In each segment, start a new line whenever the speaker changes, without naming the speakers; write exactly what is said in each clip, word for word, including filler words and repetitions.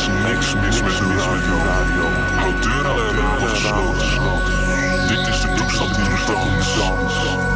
is niks mis met de radio. Alle deuren en ramen gesloten. Dit is de toestand in de dans.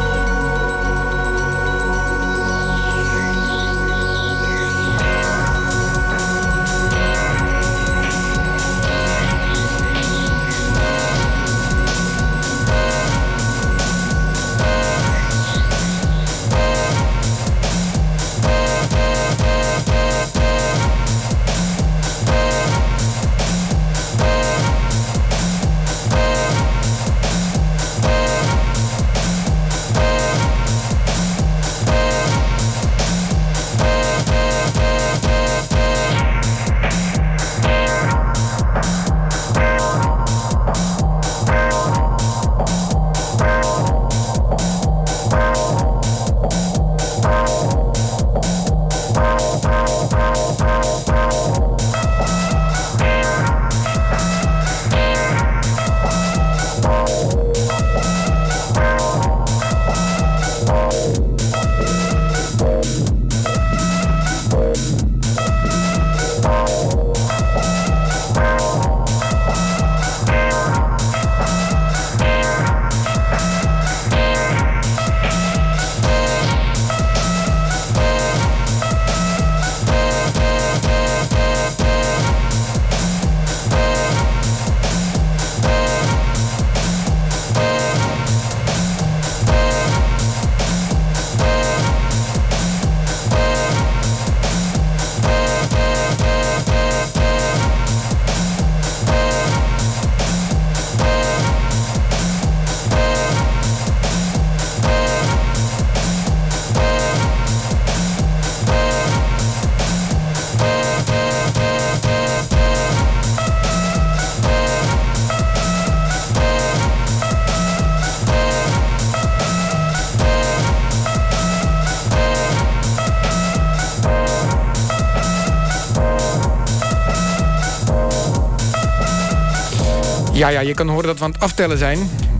Ja, ja, je kan horen dat we aan het aftellen zijn.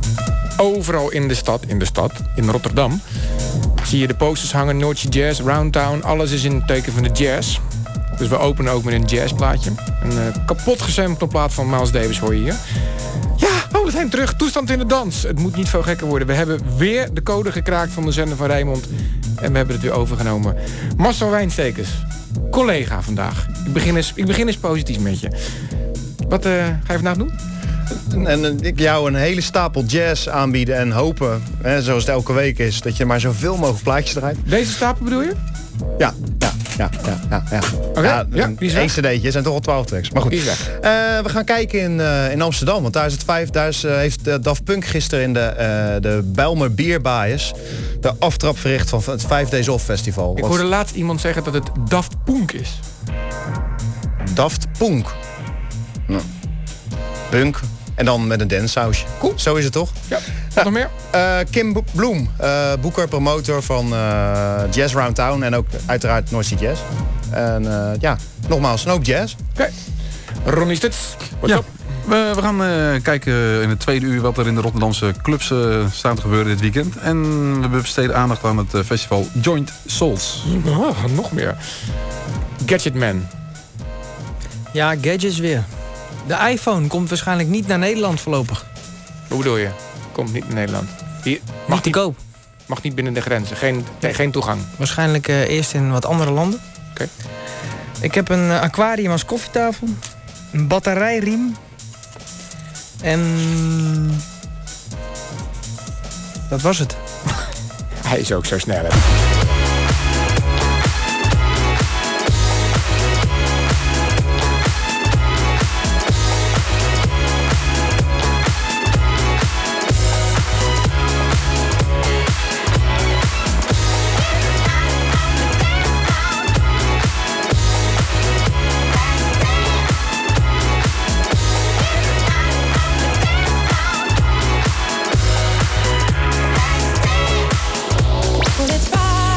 Overal in de stad, in de stad, in Rotterdam, zie je de posters hangen, Noordse Jazz, Roundtown. Alles is in het teken van de jazz. Dus we openen ook met een jazzplaatje. Een uh, kapot gesampelde plaat van Miles Davis hoor je hier. Ja, oh, we zijn terug. Toestand in de dans. Het moet niet veel gekker worden. We hebben weer de code gekraakt van de zender van Rijnmond. En we hebben het weer overgenomen. Marcel Wijnstekers, collega vandaag. Ik begin eens, ik begin eens positief met je. Wat uh, ga je vandaag doen?
En ik jou een hele stapel jazz aanbieden en hopen, hè, zoals het elke week is, dat je maar zoveel mogelijk plaatjes draait.
Deze stapel bedoel je?
Ja, ja, ja, ja, ja. ja.
Oké, okay, ja,
ja, die is één cd'tje, zijn toch al twaalf tracks. Maar goed,
die is weg.
Uh, we gaan kijken in, uh, in Amsterdam, want daar is het vijf. Daar is, uh, heeft uh, Daft Punk gisteren in de, uh, de Bijlmer Beer Bias de aftrap verricht van het vijf Days Off Festival.
Ik hoorde laatst iemand zeggen dat het Daft Punk is.
Daft Punk. Nou, punk. En dan met een dancesausje.
Cool.
Zo is het toch?
Ja. Wat nog meer?
Uh, Kim Bo- Bloem, uh, boeker, promotor van uh, Jazz Roundtown en ook uiteraard Noordse Jazz. En uh, ja, nogmaals, een hoop jazz.
Oké. Okay. Ronnie Stits, what's
ja.
up?
We, we gaan uh, kijken in het tweede uur wat er in de Rotterdamse clubs uh, staat te gebeuren dit weekend. En we besteden aandacht aan het uh, festival Joint Souls.
Oh, nog meer. Gadgetman.
Ja, gadgets weer. De iPhone komt waarschijnlijk niet naar Nederland voorlopig.
Hoe bedoel je? Komt niet naar Nederland. Hier, mag
niet te koop.
Mag niet binnen de grenzen. Geen, nee. geen toegang.
Waarschijnlijk uh, eerst in wat andere landen.
Oké. Okay.
Ik heb een uh, aquarium als koffietafel. Een batterijriem. En... dat was het.
Hij is ook zo snel, hè?
Well, it's fine.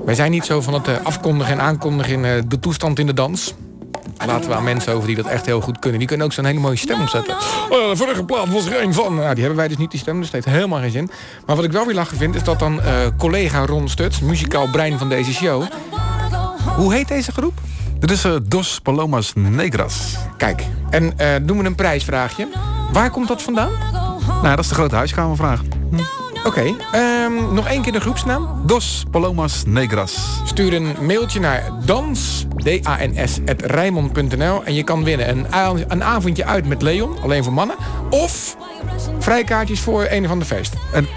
Wij zijn niet zo van het uh, afkondigen en aankondigen in uh, de toestand in de dans. Laten we aan mensen over die dat echt heel goed kunnen. Die kunnen ook zo'n hele mooie stem opzetten. Oh, de vorige plaat was er een van. Nou, die hebben wij dus niet, die stem, dus dat heeft helemaal geen zin. Maar wat ik wel weer lachen vind, is dat dan uh, collega Ron Stuts, muzikaal brein van deze show... Hoe heet deze groep?
Dit is uh, Dos Palomas Negras.
Kijk, en uh, doen we een prijsvraagje. Waar komt dat vandaan?
Nou, dat is de grote huiskamervraag. Hm.
Oké, okay, um, nog één keer de groepsnaam.
Dos Palomas Negras.
Stuur een mailtje naar dans, D A N S, at rijnmond punt n l en je kan winnen een, een avondje uit met Leon, alleen voor mannen. Of vrijkaartjes voor een of ander feest.
En...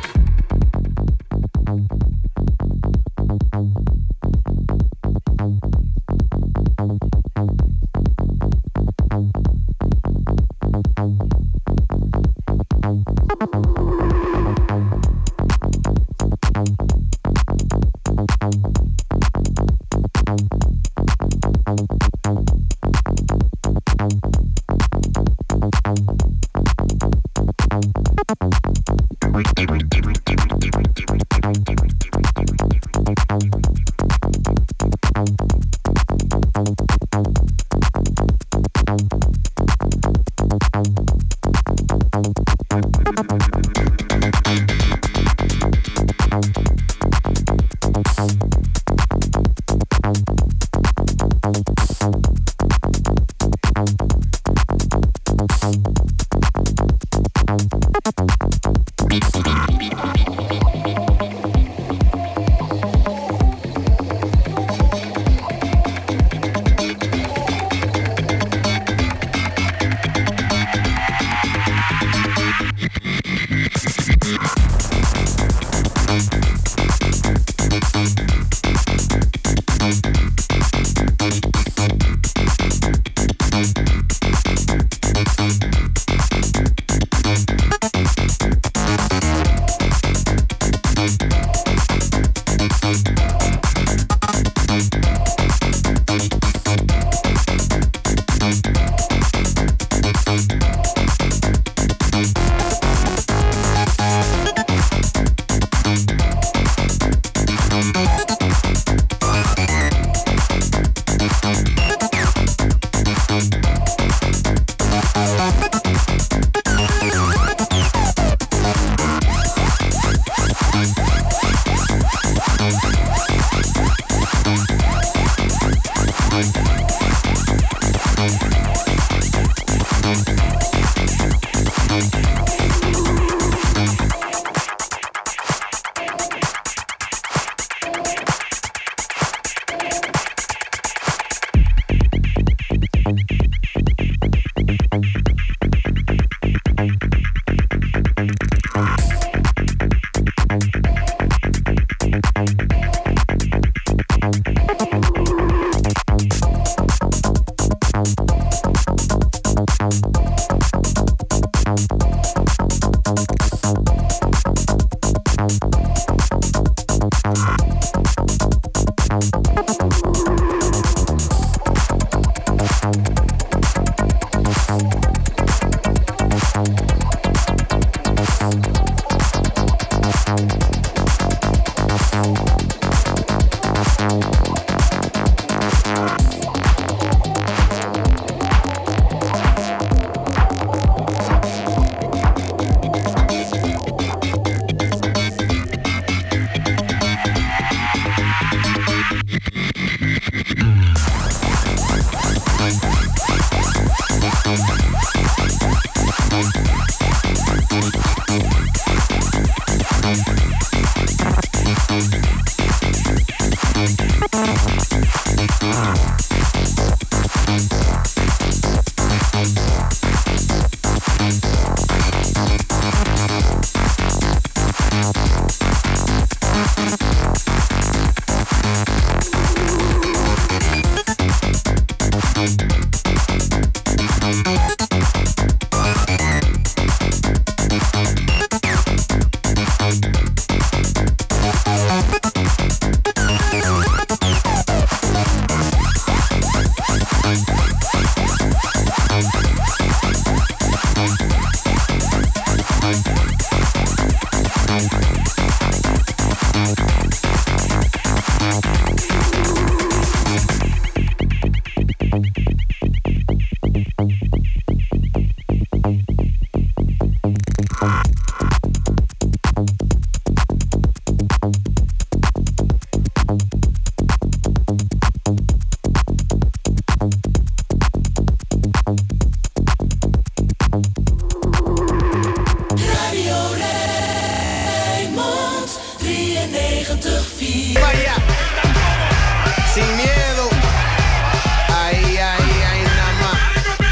Sin miedo. Ay, ay, ay, nada más.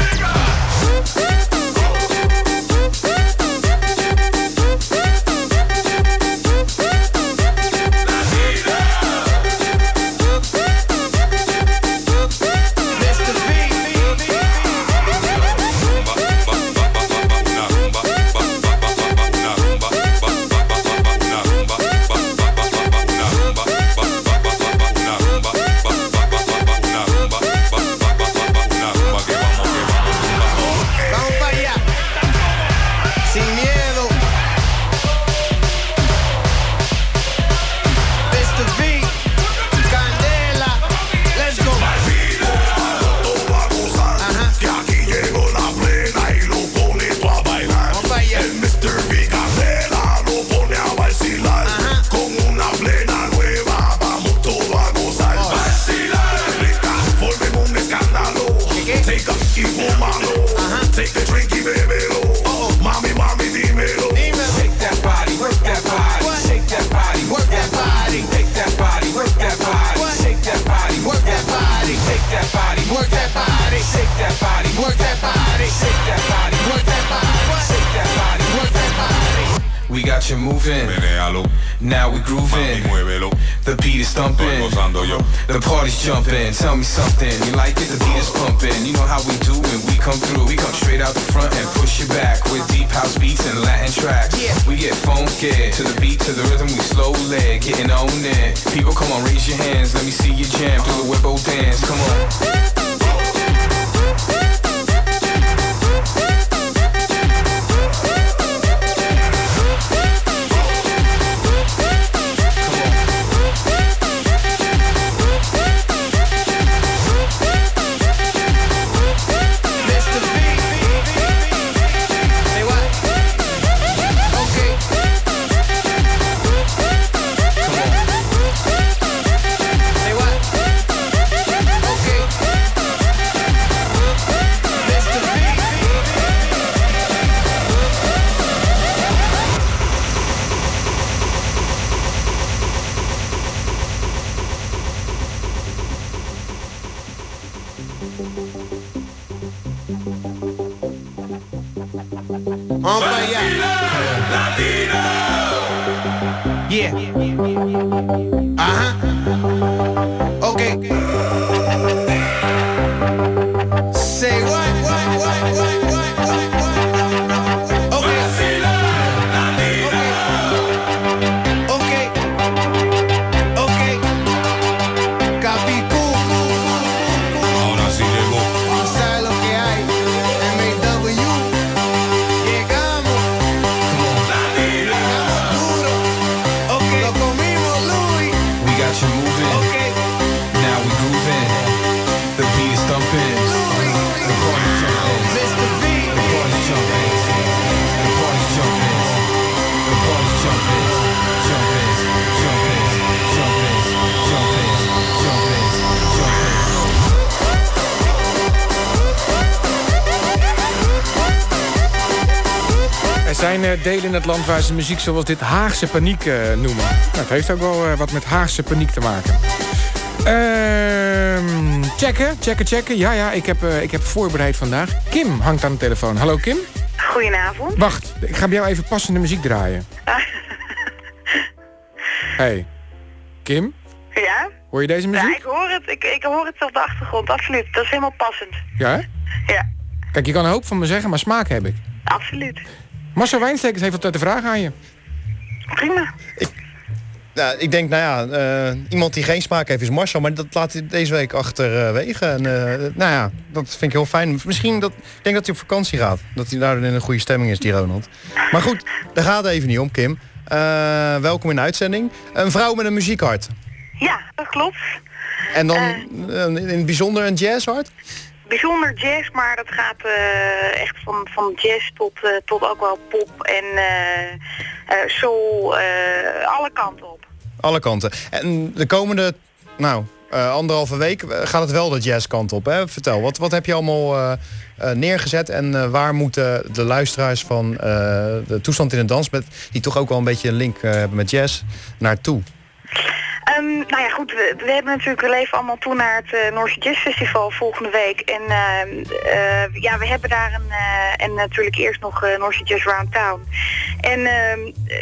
We got you moving. Now we grooving. The beat is thumping. The party's jumping. Tell me something. You like it? The beat is pumping. You know how we do when we come through. We come straight out the front and push it back with deep house beats and Latin tracks. We get funky to the beat, to the rhythm. We slowly getting on it. People, come on, raise your hands. Let me see you jam. Do the whippo dance. Come on.
Vamos para allá. Yeah. Ajá. Ok. Say what, what, what, what, what, what, what. Ok. Ok. Ok. Ok. Capicú.
Ahora sí llegó.
¿Sabes lo que hay? M A W. Llegamos. Llegamos duro. Ok. Lo comimos, Louis.
We got you moving.
Ok.
Now we grooving. The beat is thumping. The party's jumping.
mister V.
The party's jumping. The party's jumping. The party's jumping. Jumping. Jumping. Jumping. Jumping. Jumping. Jumping.
Er zijn uh, delen in het land waar ze muziek zoals dit Haagse paniek uh, noemen. Nou, het heeft ook wel uh, wat met Haagse paniek te maken. Ehm checken, checken, checken. Ja, ja, ik heb, uh, ik heb voorbereid vandaag. Kim hangt aan de telefoon. Hallo Kim.
Goedenavond.
Wacht, ik ga bij jou even passende muziek draaien. Hey, Kim,
Ja?
hoor je deze muziek?
Ja, ik hoor het. Ik, ik hoor het op de achtergrond, absoluut. Dat is helemaal passend.
Ja? Hè?
Ja,
Kijk, je kan een hoop van me zeggen, maar smaak heb ik.
absoluut.
Marcel Wijnstekers heeft wat te vragen aan je.
Prima.
Nou, ik denk, nou ja, uh, iemand die geen smaak heeft is Marcel, maar dat laat hij deze week achterwege. En uh, nou ja, dat vind ik heel fijn. Misschien dat, ik denk dat hij op vakantie gaat. Dat hij daardoor in een goede stemming is, die Ronald. Maar goed, daar gaat het even niet om, Kim. Uh, welkom in de uitzending. Een vrouw met een muziekhart.
Ja, dat klopt.
En dan
Uh,
uh, in het bijzonder een jazzhart?
Bijzonder jazz, maar dat gaat uh, echt van, van jazz tot, uh, tot ook wel pop en uh, uh, soul, uh, alle kanten op.
Alle kanten. En de komende, nou, uh, anderhalve week gaat het wel de jazzkant op, hè? Vertel, wat, wat heb je allemaal uh, uh, neergezet en uh, waar moeten de luisteraars van uh, de Toestand in het Dans, met, die toch ook wel een beetje een link uh, hebben met jazz, naartoe?
Um, nou ja, goed, we, we hebben natuurlijk, we leven allemaal toe naar het uh, Noorse Jazz Festival volgende week. En uh, uh, ja, we hebben daar een, uh, en natuurlijk eerst nog uh, Noorse Jazz Round Town. En uh,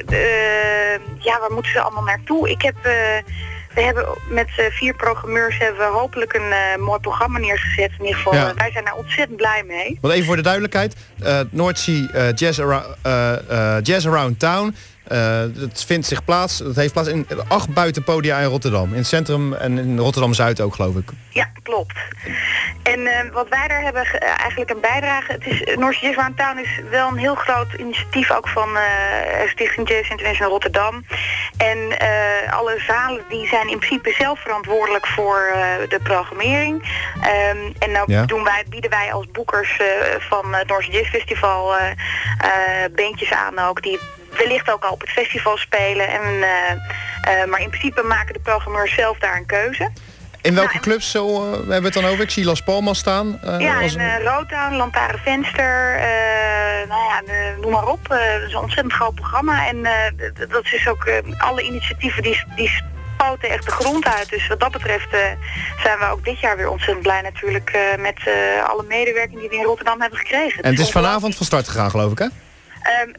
uh, ja, waar moeten ze allemaal naartoe? Ik heb... Uh, We hebben met uh, vier programmeurs hebben we hopelijk een uh, mooi programma neergezet. In ieder geval,
Ja.
uh, wij zijn daar ontzettend blij mee.
Want even voor de duidelijkheid. Uh, North Sea uh, Jazz, Arou- uh, uh, Jazz Around Town. Uh, dat vindt zich plaats. Dat heeft plaats in acht buitenpodia in Rotterdam. In het centrum en in Rotterdam-Zuid ook, geloof ik.
Ja, klopt. En uh, wat wij daar hebben ge- uh, eigenlijk een bijdrage. Het is Noorse Jazz Round Town is wel een heel groot initiatief ook van uh, Stichting Jazz International Rotterdam. En uh, alle zalen die zijn in principe zelf verantwoordelijk voor uh, de programmering. Um, en nou
Ja.
doen wij, bieden wij als boekers uh, van het Noorse Jazz Festival uh, uh, bandjes aan ook die wellicht ook al op het festival spelen. En, uh, uh, maar in principe maken de programmeurs zelf daar een keuze.
In welke
Nou, en-
clubs zo, uh, hebben we het dan over? Ik zie Las Palmas staan. Uh,
Ja,
als
in
een-
uh, Rotown, Lantaren Venster, uh, nou ja, de- noem maar op. Uh, het is een ontzettend groot programma. En uh, d- dat is ook uh, alle initiatieven die, die spoten echt de grond uit. Dus wat dat betreft uh, zijn we ook dit jaar weer ontzettend blij natuurlijk uh, met uh, alle medewerking die we in Rotterdam hebben gekregen.
En het is vanavond van start gegaan, geloof ik, hè?
Um,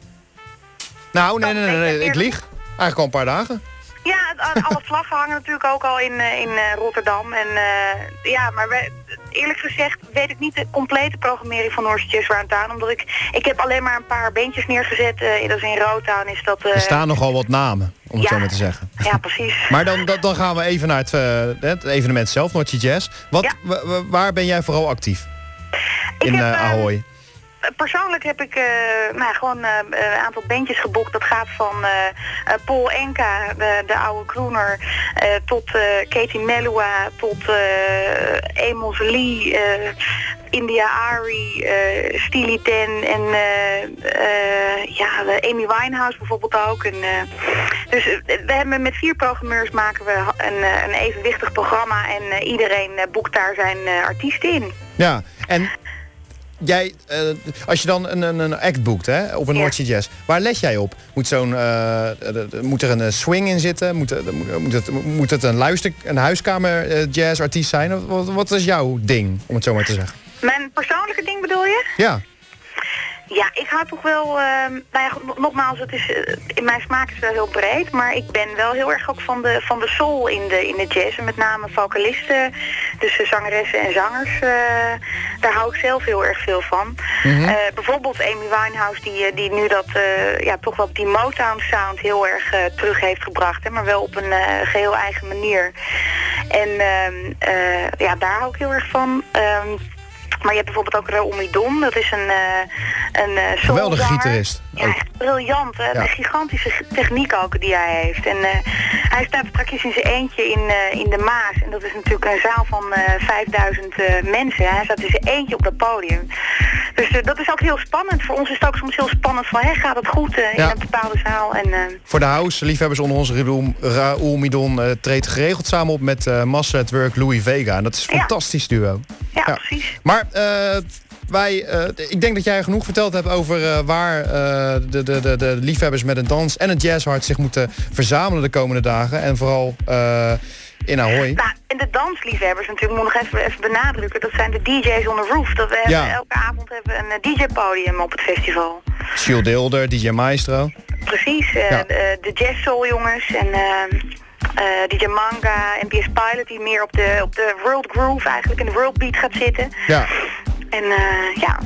Nou, nee, nee, nee, nee, ik lieg. Eigenlijk al een paar dagen.
Ja, het- alle vlaggen hangen natuurlijk ook al in, eh, in eh, Rotterdam. En uh, ja, maar wij, eerlijk gezegd weet ik niet de complete programmering van Noorse Jazz Round Town. Omdat ik, ik heb alleen maar een paar bandjes neergezet. Uh, dat is in Rotown is dat... Uh,
Er staan nogal wat namen, om het
ja.
zo maar te zeggen.
Ja, precies.
Maar dan, dan, dan gaan we even naar het, uh, het evenement zelf, Noordzee Jazz. Wat,
Ja.
wa- wa- waar ben jij vooral actief?
Ik
In
heb,
uh,
uh,
Ahoy.
Persoonlijk heb ik uh, nou, gewoon uh, een aantal bandjes geboekt. Dat gaat van uh, uh, Paul Enka, de, de oude crooner, uh, tot uh, Katie Melua, tot uh, Amos Lee, uh, India Ari, uh, Steely Dan en uh, uh, ja, de Amy Winehouse bijvoorbeeld ook. En, uh, dus uh, we hebben met vier programmeurs maken we een, uh, een evenwichtig programma en uh, iedereen uh, boekt daar zijn uh, artiesten in.
Ja, en jij, uh, als je dan een, een, een act boekt, hè, op een
Ja.
Noordzee Jazz, waar let jij op? Moet, zo'n, uh, moet er een uh, swing in zitten? Moet, er- moet, het, moet het een, luister, een huiskamer uh, jazzartiest zijn? Wat, wat is jouw ding, om het zo maar te zeggen?
Mijn persoonlijke ding bedoel je?
Ja,
Ja, ik hou toch wel, uh, nou ja, nog- nogmaals, het is, uh, in mijn smaak is het wel heel breed, maar ik ben wel heel erg ook van de, van de soul in de, in de jazz. En met name vocalisten, dus uh, zangeressen en zangers, uh, daar hou ik zelf heel erg veel van.
Mhm.
Uh, bijvoorbeeld Amy Winehouse, die, uh, die nu dat, uh, ja, toch wel die Motown sound heel erg uh, terug heeft gebracht, hè, maar wel op een uh, geheel eigen manier. En um, uh, ja, daar hou ik heel erg van. Um, Maar je hebt bijvoorbeeld ook Raoul Midon, dat is een, uh, een uh,
geweldige
soulzanger.
gitarist.
Ja,
Ook.
echt briljant. Hè?
Ja.
Een gigantische ge- techniek ook die hij heeft. En uh, hij staat straks in zijn eentje in, uh, in de Maas. En dat is natuurlijk een zaal van uh, vijfduizend uh, mensen. Hij staat in zijn eentje op dat podium. Dus uh, dat is ook heel spannend. Voor ons is het ook soms heel spannend van, hè, gaat het goed uh,
Ja.
in een bepaalde zaal? En, uh,
Voor de house-liefhebbers onder ons, Raoul, Raoul Midon uh, treedt geregeld samen op met uh, Master at Work Louis Vega. En dat is een
Ja.
fantastisch duo.
ja,
Ja.
precies.
Maar uh, wij, uh, ik denk dat jij genoeg verteld hebt over uh, waar uh, de, de, de, de liefhebbers met een dans en een jazzhart zich moeten verzamelen de komende dagen. En vooral uh, in Ahoy.
Nou, en de dansliefhebbers natuurlijk, moet ik nog even, even benadrukken. Dat zijn de D J's on the roof. Dat we hebben,
Ja.
elke avond hebben we een uh, D J-podium op het festival.
Jules Deelder, D J Maestro.
Precies, uh,
Ja.
de, de Jazz Soul jongens en uh, uh, D J Manga en B S Pilot die meer op de, op de world groove eigenlijk in de world beat gaat zitten.
Ja.
En uh, ja,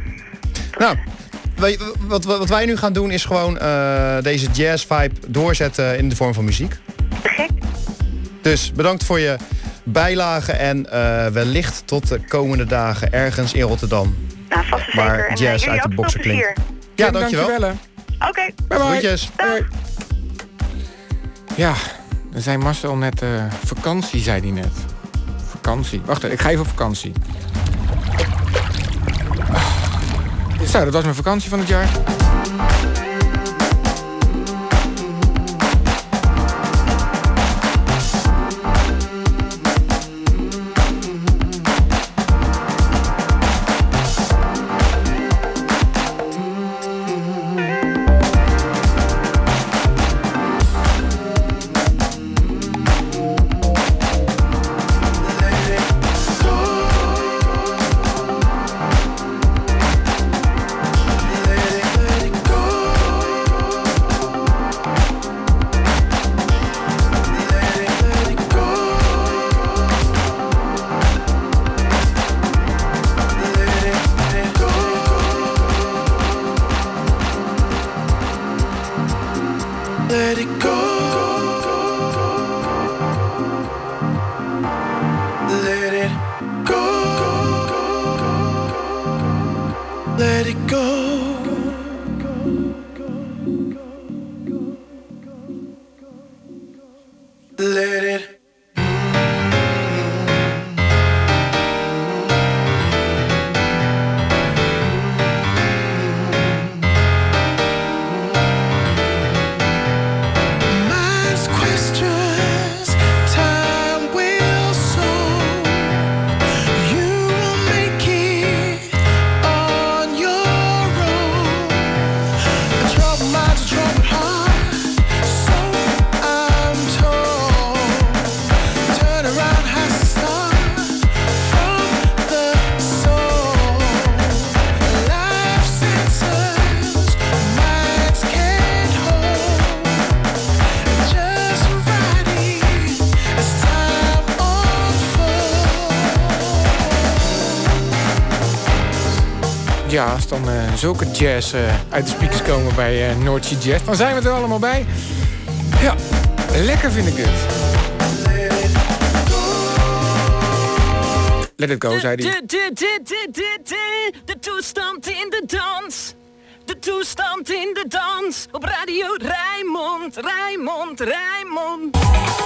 Nou, wij- wat, wat wij nu gaan doen is gewoon uh, deze jazz vibe doorzetten in de vorm van muziek.
te gek.
Dus bedankt voor je bijlage en uh, wellicht tot de komende dagen ergens in Rotterdam.
Nou, vast en
Maar
zeker. En uh,
jazz
jullie
uit de
ook veel
boksen
plezier.
klinkt. Ja,
Kim,
dankjewel.
dankjewel.
Oké,
Bye bye.
Groetjes.
Hoi. Ja, dan zei Marcel net uh, vakantie, zei hij net. Vakantie. Wacht even, ik ga even op vakantie. Ah. Zo, dat was mijn vakantie van het jaar.
around has to start from the soul. Life senses minds can't hold. Just riding as time unfolds.
Ja, als dan uh, zulke jazz uh, uit de speakers komen bij uh, North Sea Jazz, dan zijn we er allemaal bij. Ja, lekker vind ik het. Let it go, zei hij.
De toestand in de dans. De toestand in de dans. Op Radio Rijnmond, Rijnmond, Rijnmond.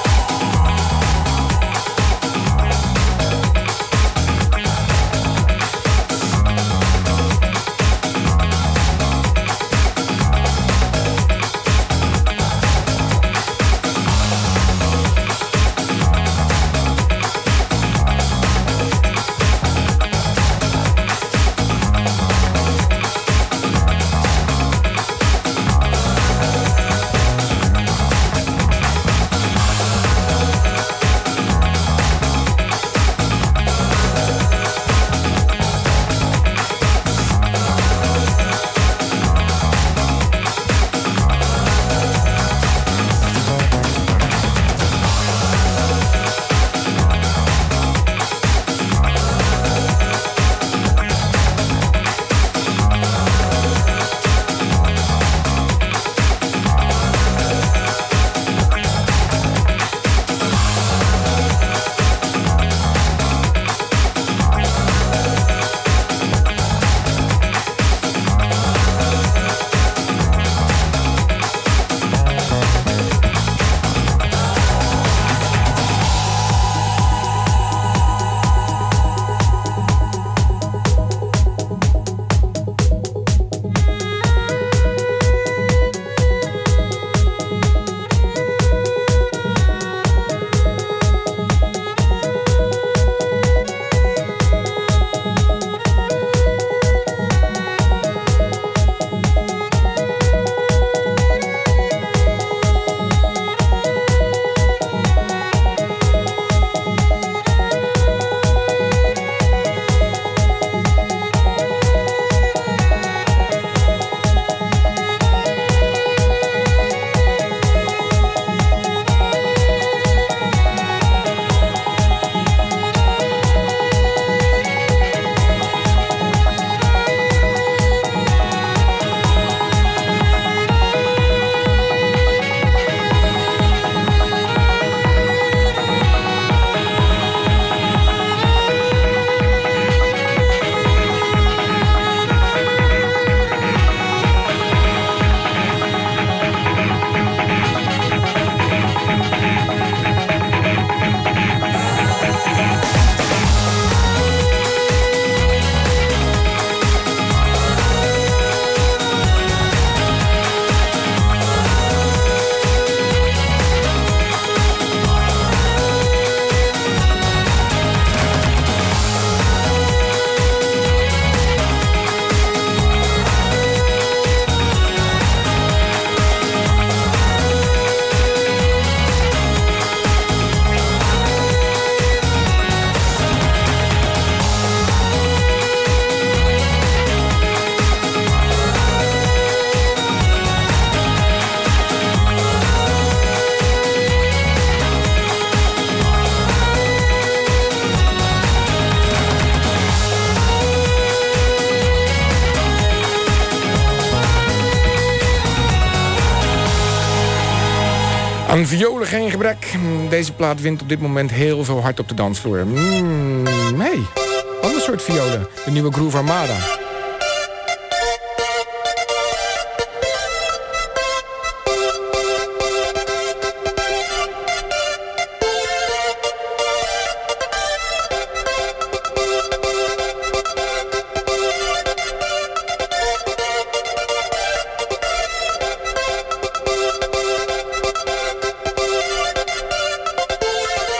Aan violen geen gebrek. Deze plaat wint op dit moment heel veel hard op de dansvloer. Mm, hey, ander soort violen. De nieuwe Groove Armada.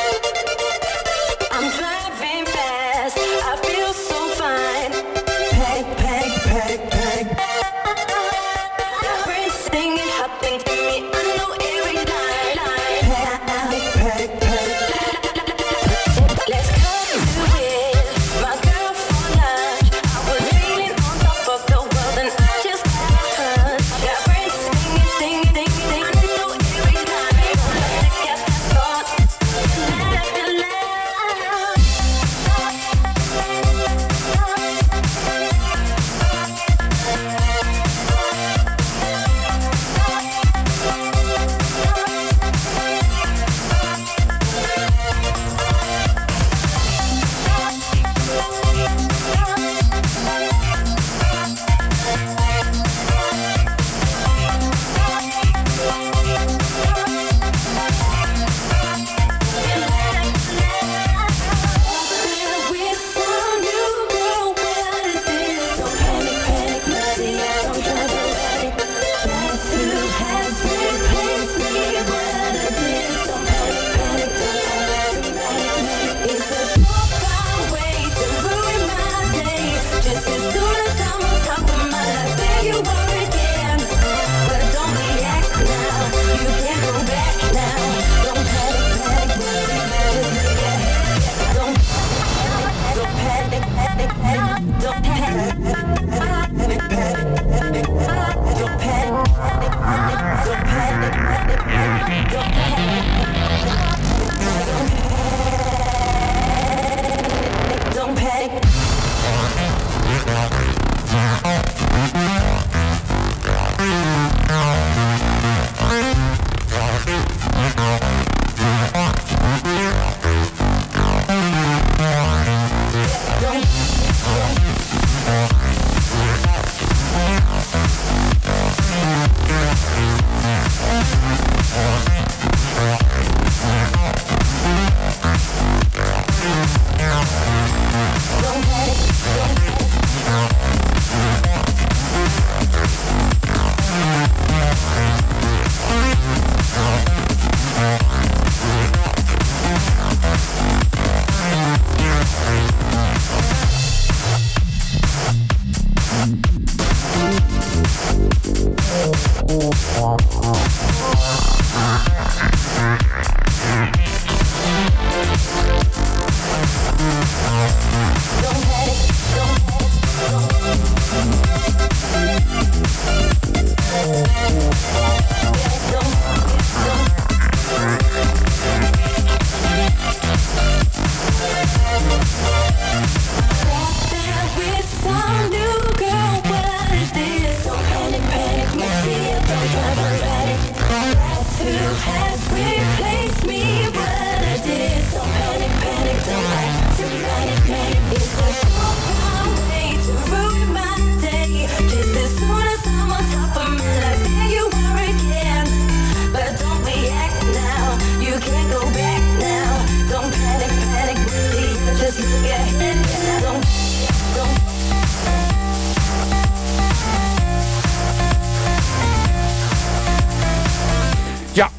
I'm driving fast, I feel so fine. Hey.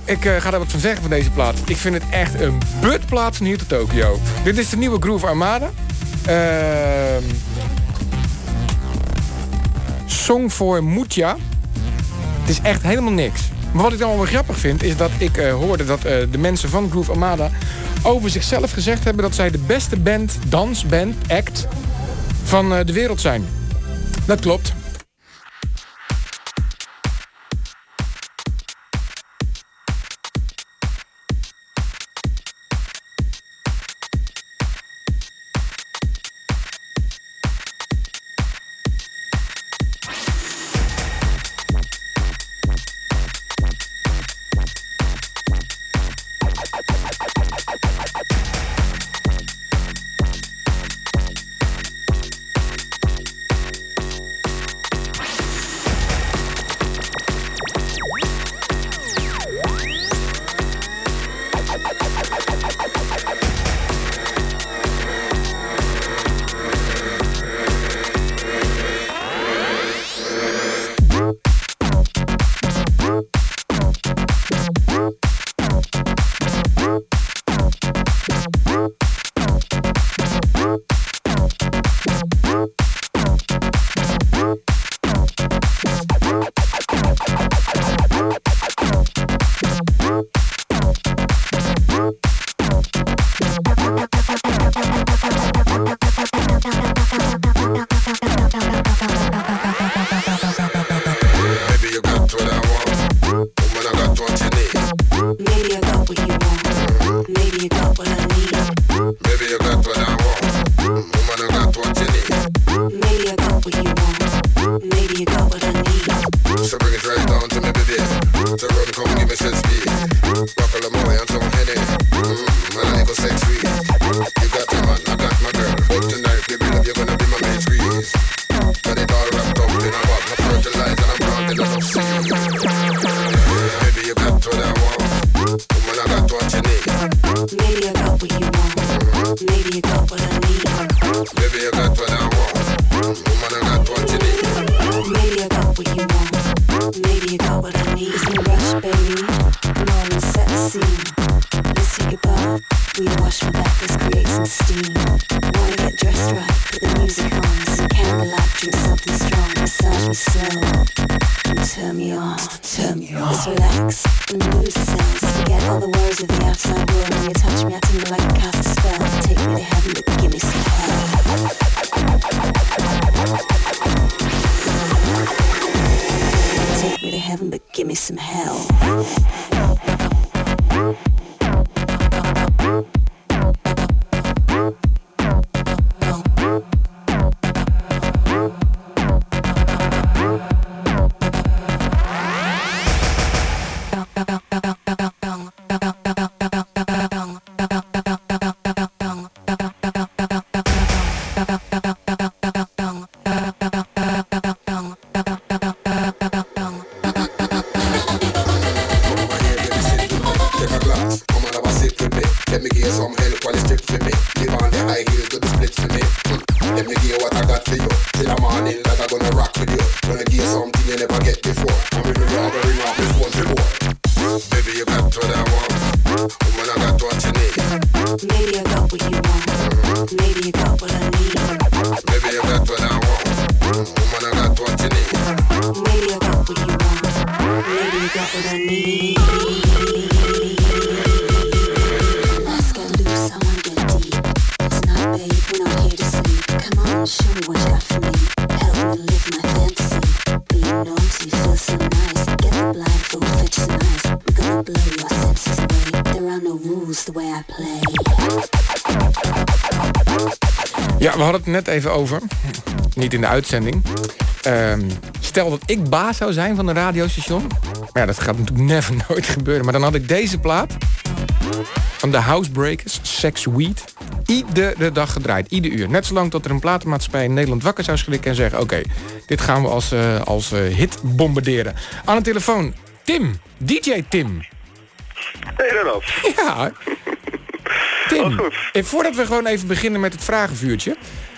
ik uh, ga er wat van zeggen van deze plaat. Ik vind het echt een butplaat van hier tot Tokio. Dit is de nieuwe Groove Armada. Uh, Song for Mutya. Het is echt helemaal niks. Maar wat ik dan wel weer grappig vind, is dat ik uh, hoorde dat uh, de mensen van Groove Armada over zichzelf gezegd hebben dat zij de beste band, dansband, act van uh, de wereld zijn. Dat klopt. Ja, we hadden het net even over. Niet in de uitzending. Um, stel dat ik baas zou zijn van een radiostation. Maar ja, dat gaat natuurlijk never nooit gebeuren. Maar dan had ik deze plaat van de Housebreakers, Sex Weed, iedere dag gedraaid. Ieder uur. Net zolang tot er een platenmaatschappij in Nederland wakker zou schrikken en zeggen, oké, okay, dit gaan we als, uh, als uh, hit bombarderen. Aan de telefoon, Tim. D J Tim.
Hey Ronald.
Ja. Tim, goed. Voordat we gewoon even beginnen met het vragenvuurtje.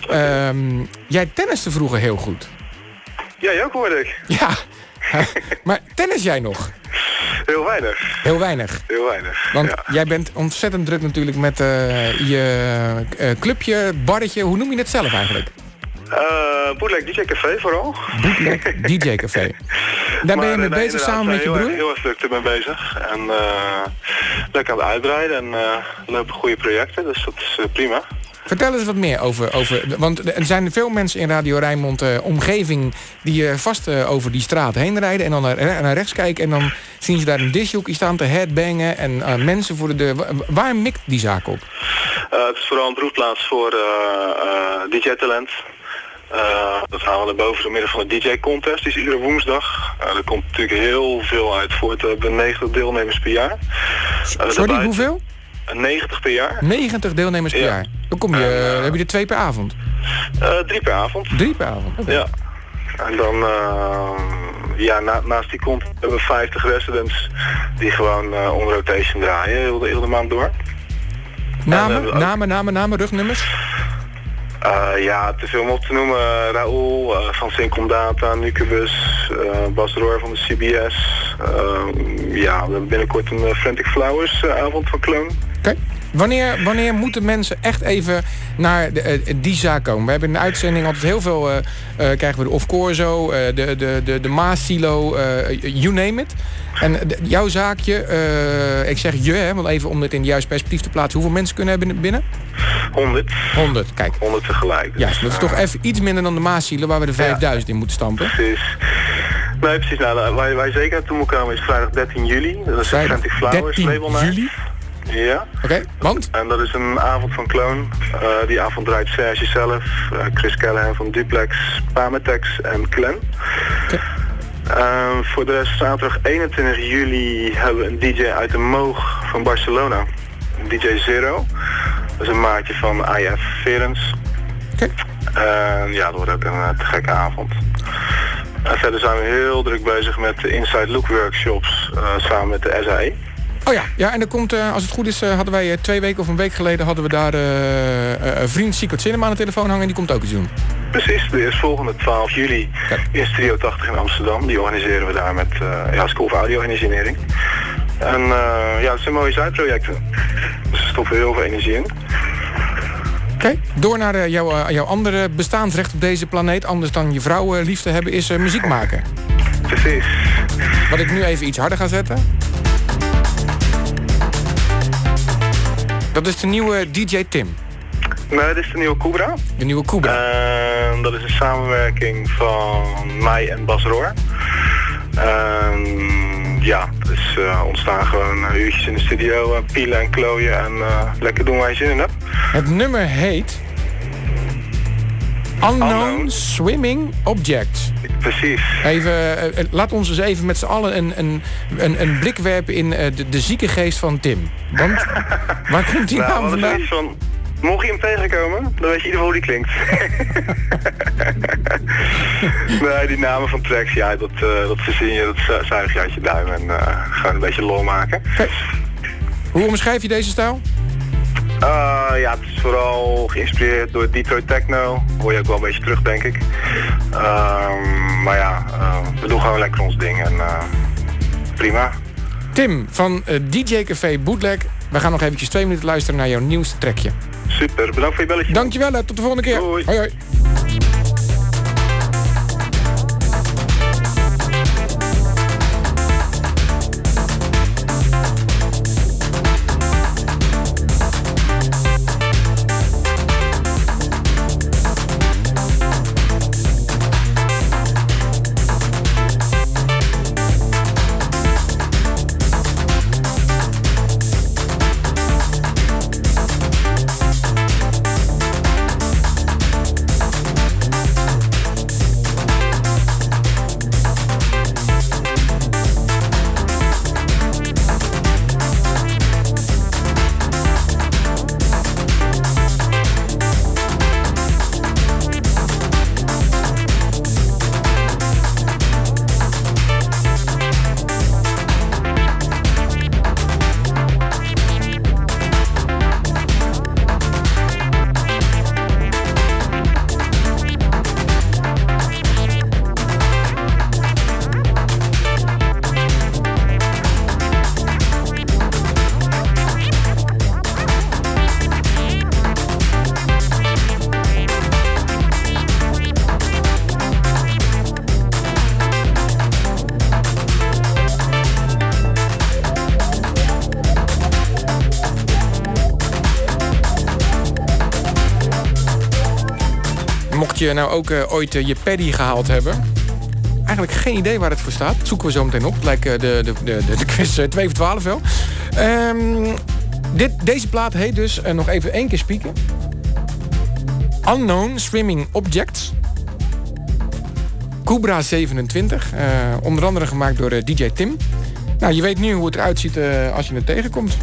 Um, jij tenniste vroeger heel goed.
Jij ook, hoorde ik.
Ja, maar tennis jij nog?
Heel weinig.
Heel weinig.
Heel weinig,
Want
ja.
jij bent ontzettend druk natuurlijk met uh, je uh, clubje, barretje. Hoe noem je het zelf eigenlijk?
Uh, Bootleg D J Café vooral.
Bootleg D J Café. Daar ben je mee bezig samen met je broer?
Ik ben heel erg druk ermee bezig. En uh, lekker aan het uitbreiden en uh, lopen goede projecten, dus dat is uh, prima.
Vertel eens wat meer over, over... Want er zijn veel mensen in Radio Rijnmond uh, omgeving... die uh, vast uh, over die straat heen rijden... en dan naar, naar rechts kijken... en dan zien ze daar een discjockey staan te headbangen... en uh, mensen voor de deur. Waar mikt die zaak op?
Uh, het is vooral een broedplaats voor uh, uh, D J-talent. Uh, dat halen we naar boven door middel van de D J-contest. Die is iedere woensdag. Uh, er komt natuurlijk heel veel uit voort. We hebben negentig deelnemers per jaar. Uh,
Sorry, hoeveel?
negentig per jaar.
negentig deelnemers per
ja.
jaar. Dan kom je, uh, heb je er twee per avond?
Uh, drie per avond.
Drie per avond? Okay.
Ja. En dan, uh, ja, na, naast die komt hebben we vijftig residents die gewoon uh, on rotation draaien, heel de, heel de maand door.
Namen, ook... namen, namen, namen, rugnummers?
Uh, ja, te veel om op te noemen. Uh, Raoul uh, van Syncom Data, Nucubus, uh, Bas Roor van de C B S. Uh, ja, we hebben binnenkort een uh, Frantic Flowers uh, avond van Kloon.
Oké. Okay. Wanneer, wanneer moeten mensen echt even naar de, uh, die zaak komen? We hebben in de uitzending altijd heel veel... Uh, uh, krijgen we de Of Corso, uh, de, de, de, de Maas-silo, uh, you name it. En de, jouw zaakje, uh, ik zeg je, hè, want even om dit in het juiste perspectief te plaatsen. Hoeveel mensen kunnen hebben binnen?
honderd.
honderd, kijk.
honderd tegelijk. Dus,
ja, dat is toch even iets minder dan de Maas-silo waar we de vijfduizend ja. in moeten stampen.
Precies. Nee, precies. Nou, waar wij zeker naartoe moeten komen is vrijdag dertien juli. Dat is
vrijdag
Frantic Flowers label
juli?
Ja.
Oké, okay, want?
En dat is een avond van Kloon. Uh, die avond draait Serge zelf, uh, Chris Callahan van Duplex, Pametex en Clan. Okay. Uh, voor de rest zaterdag eenentwintig juli hebben we een D J uit de Moog van Barcelona. D J Zero. Dat is een maatje van I F Verens.
Okay.
Uh, ja, dat wordt ook een uh, te gekke avond. En verder zijn we heel druk bezig met de Inside Look workshops uh, samen met de S A E.
Oh ja, ja, en er komt, uh, als het goed is, uh, hadden wij uh, twee weken of een week geleden... hadden we daar uh, uh, een vriend Secret Cinema aan de telefoon hangen en die komt ook eens doen.
Precies, de eerstvolgende twaalf juli ja. in Studio tachtig in Amsterdam. Die organiseren we daar met uh, ja, School of Audio Engineering. En uh, ja, het zijn mooie zijprojecten. Dus er stoppen heel veel energie in.
Oké, okay. Door naar uh, jouw, uh, jouw andere bestaansrecht op deze planeet... anders dan je vrouw uh, lief te hebben, is uh, muziek maken.
Precies.
Wat ik nu even iets harder ga zetten... Dat is de nieuwe D J Tim.
Nee, dit is de nieuwe Cobra.
De nieuwe Cobra.
Uh, dat is een samenwerking van mij en Bas Roor. Uh, ja, het is uh, ontstaan gewoon uh, uurtjes in de studio, uh, pielen en klooien en uh, lekker doen waar je zin in hebt.
Het nummer heet... Unknown, Unknown Swimming Object.
Precies.
Even, uh, laat ons eens even met z'n allen een, een, een, een blik werpen in uh, de, de zieke geest van Tim. Want, waar komt die
nou,
naam vandaan?
Van, mocht je hem tegenkomen, dan weet je in ieder geval hoe die klinkt. Nee, die namen van tracks, ja, dat, uh, dat verzin je, dat zuig je uit je duim en uh, gewoon een beetje lol maken.
Okay. Hoe omschrijf je deze stijl?
Uh, ja, het is vooral geïnspireerd door Detroit Techno. Hoor je ook wel een beetje terug, denk ik. Uh, maar ja, uh, we doen gewoon lekker ons ding en uh, prima.
Tim van uh, D J Café Bootleg. We gaan nog eventjes twee minuten luisteren naar jouw nieuwste trackje.
Super, bedankt voor je belletje.
Dankjewel, tot de volgende keer.
Hoi,
hoi. hoi. mocht je nou ook uh, ooit uh, je paddy gehaald hebben... Eigenlijk geen idee waar het voor staat. Dat zoeken we zo meteen op. Het lijkt uh, de, de, de, de quiz uh, twee voor twaalf wel. Um, dit, deze plaat heet dus, uh, nog even één keer spieken... Unknown Swimming Objects... Cobra zevenentwintig. Uh, onder andere gemaakt door uh, D J Tim. Nou, je weet nu hoe het eruit ziet uh, als je het tegenkomt.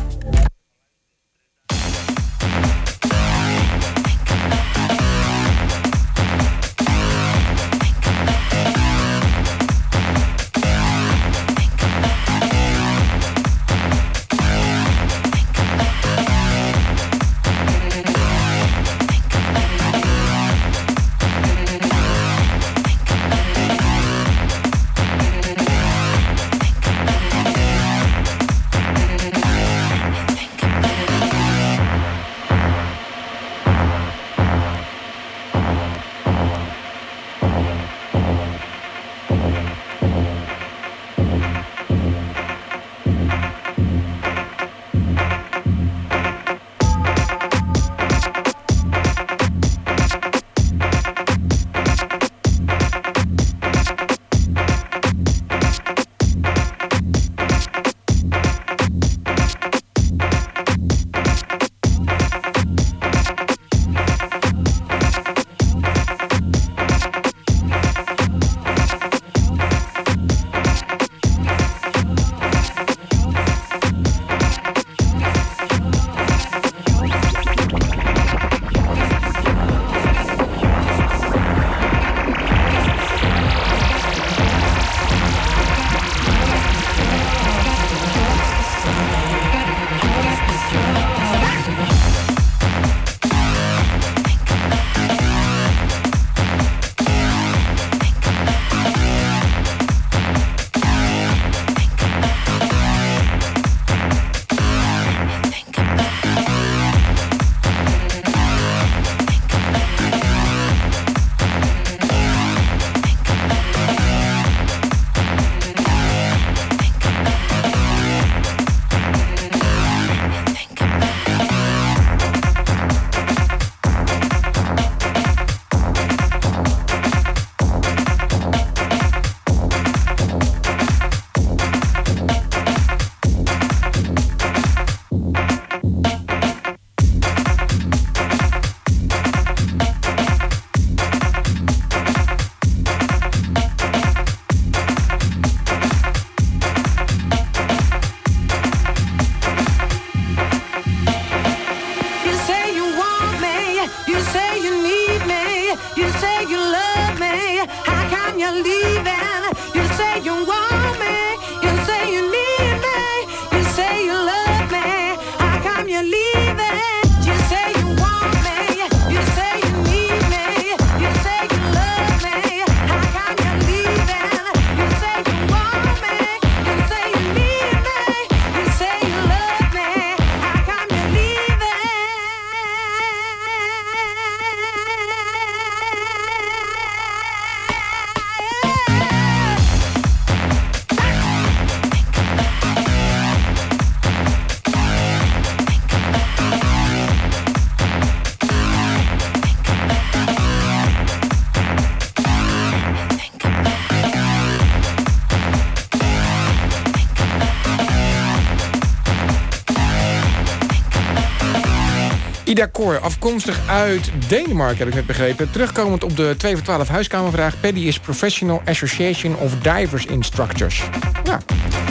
Ida Kor, afkomstig uit Denemarken, heb ik net begrepen. Terugkomend op de twee voor twaalf huiskamervraag. Paddy is Professional Association of Divers Instructors. Nou,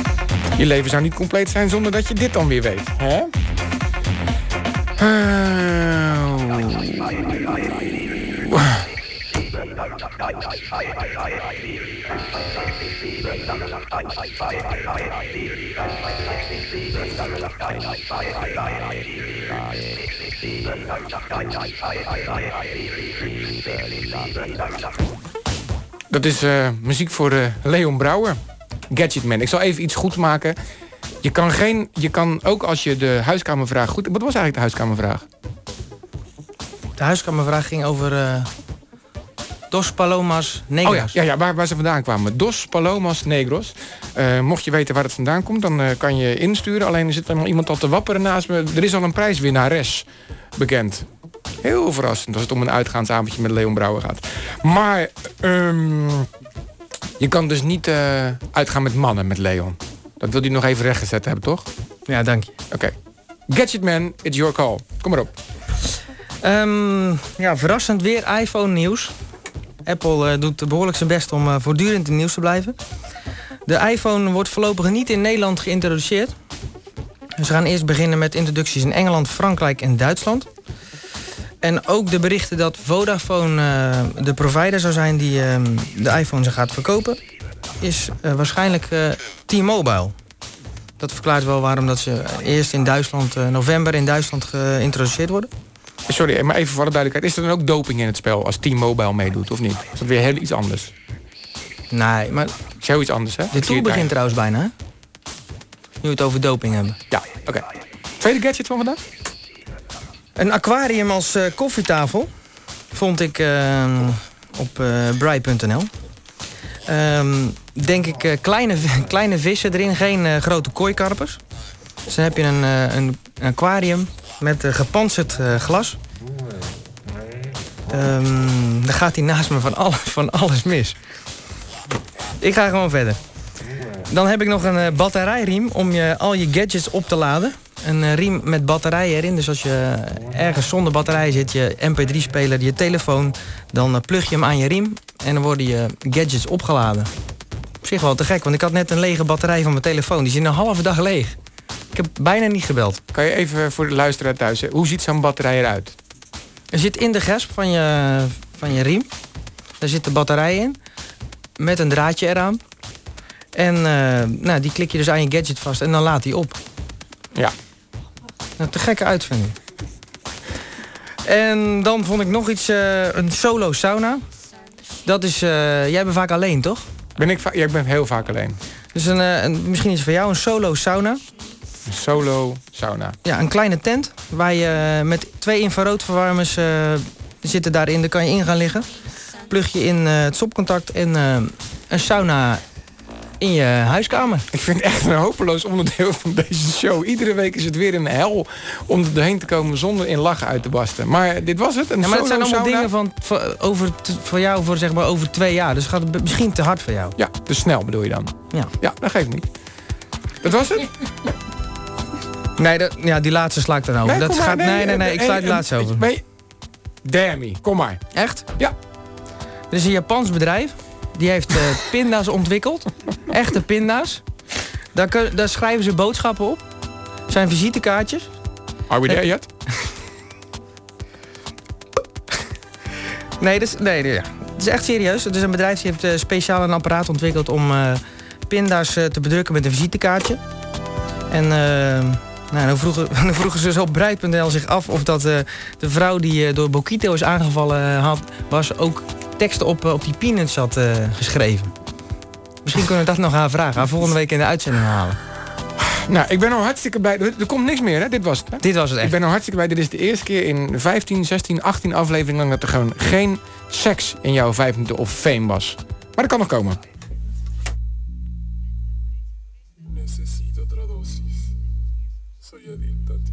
je leven zou niet compleet zijn zonder dat je dit dan weer weet. Hè? Uh... Dat is uh, muziek voor uh, Leon Brouwer, Gadgetman. Ik zal even iets goed maken. Je kan, geen, je kan ook als je de huiskamervraag goed... Wat was eigenlijk de huiskamervraag?
De huiskamervraag ging over uh, Dos Palomas Negros.
Oh ja, ja, ja waar, waar ze vandaan kwamen. Dos Palomas Negros. Uh, mocht je weten waar het vandaan komt, dan uh, kan je insturen. Alleen er zit er nog iemand al te wapperen naast me. Er is al een prijswinnares bekend. Heel verrassend als het om een uitgaansavondje met Leon Brouwer gaat. Maar um, je kan dus niet uh, uitgaan met mannen met Leon. Dat wil hij nog even rechtgezet hebben, toch?
Ja, dank je.
Oké. Okay. Gadgetman, it's your call. Kom maar op.
Um, ja, verrassend weer iPhone nieuws. Apple uh, doet behoorlijk zijn best om uh, voortdurend in het nieuws te blijven. De iPhone wordt voorlopig niet in Nederland geïntroduceerd. Dus we gaan eerst beginnen met introducties in Engeland, Frankrijk en Duitsland. En ook de berichten dat Vodafone uh, de provider zou zijn die uh, de iPhone gaat verkopen, is uh, waarschijnlijk uh, T-Mobile. Dat verklaart wel waarom dat ze eerst in Duitsland, uh, november in Duitsland geïntroduceerd worden.
Sorry, maar even voor de duidelijkheid. Is er dan ook doping in het spel als T-Mobile meedoet, of niet? Is dat weer heel iets anders?
Nee, maar...
Het is heel iets anders, hè?
Dit tour begint trouwens bijna, hè? Nu we het over doping hebben.
Ja, oké. Okay. Tweede gadget van vandaag?
Een aquarium als uh, koffietafel vond ik uh, op uh, brei punt n l. Um, denk ik uh, kleine, kleine vissen erin, geen uh, grote kooikarpers. Dus dan heb je een, uh, een aquarium met uh, gepantserd uh, glas. Um, dan gaat hij naast me van, alle, van alles mis. Ik ga gewoon verder. Dan heb ik nog een uh, batterijriem om je, al je gadgets op te laden. Een uh, riem met batterijen erin. Dus als je ergens zonder batterij zit, je M P drie speler, je telefoon, dan uh, plug je hem aan je riem en dan worden je gadgets opgeladen. Op zich wel te gek, want ik had net een lege batterij van mijn telefoon. Die is een halve dag leeg. Ik heb bijna niet gebeld.
Kan je even voor de luisteraar thuis, hoe ziet zo'n batterij eruit?
Er zit in de gesp van je, van je riem, daar zit de batterij in, met een draadje eraan. En uh, nou, die klik je dus aan je gadget vast en dan laat die op.
Ja.
Nou, te gekke uitvinding. En dan vond ik nog iets, uh, een solo sauna. Dat is, uh, jij bent vaak alleen, toch?
Ben ik, va- ja, ik ben heel vaak alleen.
Dus een, uh, een, misschien is het voor jou een solo sauna.
Een solo sauna.
Ja, een kleine tent waar je met twee infraroodverwarmers uh, zitten daarin. Daar kan je in gaan liggen. Plug je in uh, het stopcontact en uh, een sauna in je huiskamer.
Ik vind het echt een hopeloos onderdeel van deze show. Iedere week is het weer een hel om er doorheen te komen zonder in lachen uit te barsten. Maar dit was het. Een
ja, maar het zijn allemaal
sauna.
dingen van, voor, over, voor jou voor, zeg maar, over twee jaar. Dus gaat het misschien te hard voor jou.
Ja, te snel bedoel je dan?
Ja.
Ja, dat geeft niet. Dat was het?
Nee, dat, ja, die laatste sla ik dan over.
Nee,
dat
maar,
gaat,
nee,
nee, nee, nee, ik sla
nee,
die laatste over.
Nee, damn me, kom maar.
Echt?
Ja.
Er is een Japans bedrijf. Die heeft uh, pinda's ontwikkeld. Echte pinda's. Daar, kun, daar schrijven ze boodschappen op. Het zijn visitekaartjes.
Are we there yet?
Nee, dat is, nee, ja. Het is echt serieus. Het is een bedrijf die heeft uh, speciaal een apparaat ontwikkeld om uh, pinda's uh, te bedrukken met een visitekaartje. En uh, nou, dan, vroegen, dan vroegen ze dus op brei punt n l zich af of dat uh, de vrouw die uh, door Bokito is aangevallen uh, had, was ook teksten op, uh, op die peanuts had uh, geschreven. Misschien kunnen we dat nog aan vragen. Haar volgende week in de uitzending halen.
Nou, ik ben al hartstikke blij. Er komt niks meer, hè? Dit was het, hè?
Dit was het echt.
Ik ben al hartstikke blij. Dit is de eerste keer in vijftien, zestien, achttien afleveringen lang dat er gewoon geen seks in jouw vijf minuten of fame was. Maar dat kan nog komen.
Necesito otra dosis. Soy adicto a ti.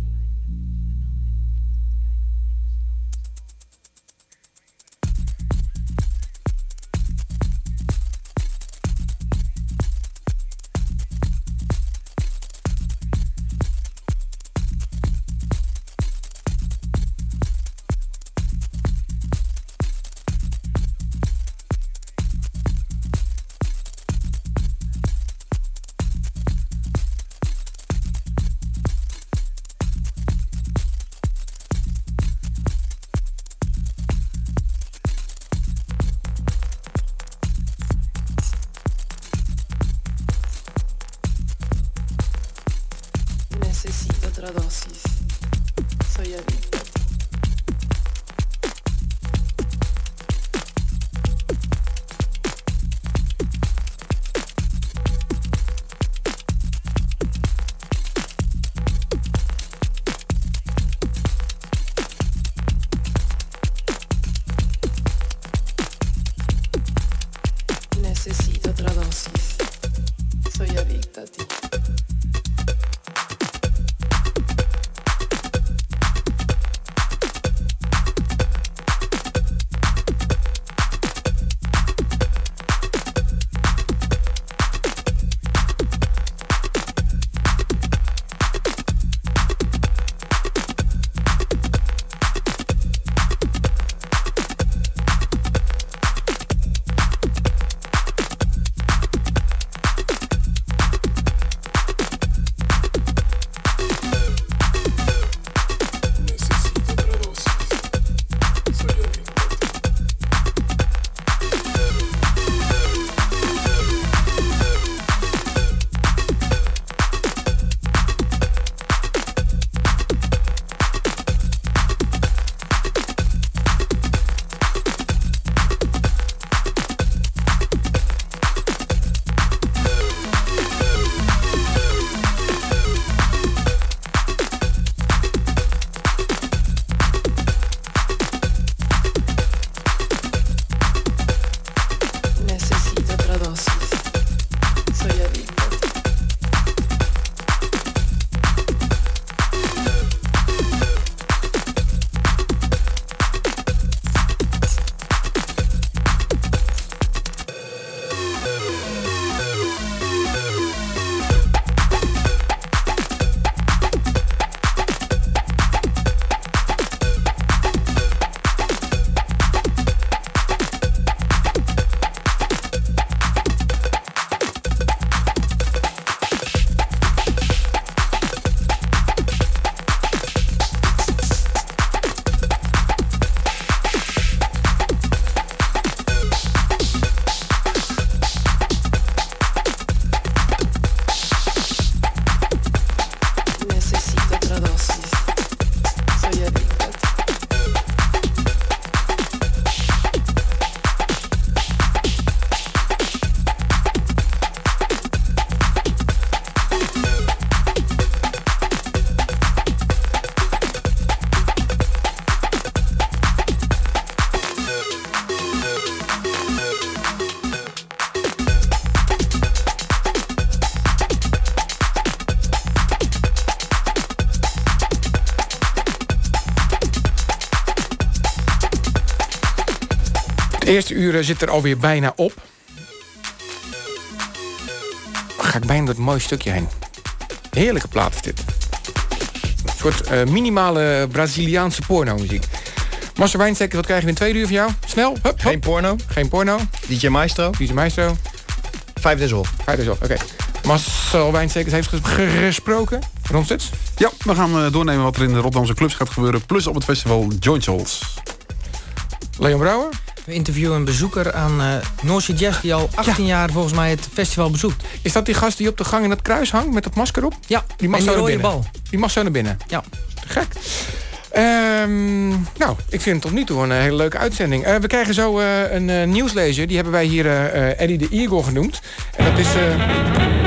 Het eerste uur zit er alweer bijna op. Ga ik bijna door het mooie stukje heen. Heerlijke plaat is dit. Een soort uh, minimale Braziliaanse porno-muziek. Marcel Wijnsteker, wat krijgen we in het tweede uur van jou? Snel, hup, hup.
Geen porno.
Geen porno.
D J Maestro.
D J Maestro.
Vijf des off.
Vijf des off, oké. Okay. Marcel Wijnstekers heeft gesproken. Ron Stuts.
Ja, we gaan uh, doornemen wat er in de Rotterdamse clubs gaat gebeuren. Plus op het festival Joint Souls.
Leon Brouwer.
We interviewen een bezoeker aan uh, Noorse Jazz... die al achttien ja. jaar volgens mij het festival bezoekt.
Is dat die gast die op de gang in dat kruis hangt met dat masker op?
Ja,
die mag
en
zo
die
naar
rode
binnen.
bal.
Die mag zo naar binnen.
Ja.
Gek. Um, nou, ik vind het tot nu toe een hele leuke uitzending. Uh, we krijgen zo uh, een uh, nieuwslezer. Die hebben wij hier uh, Eddie de Eagle genoemd. En dat is... Uh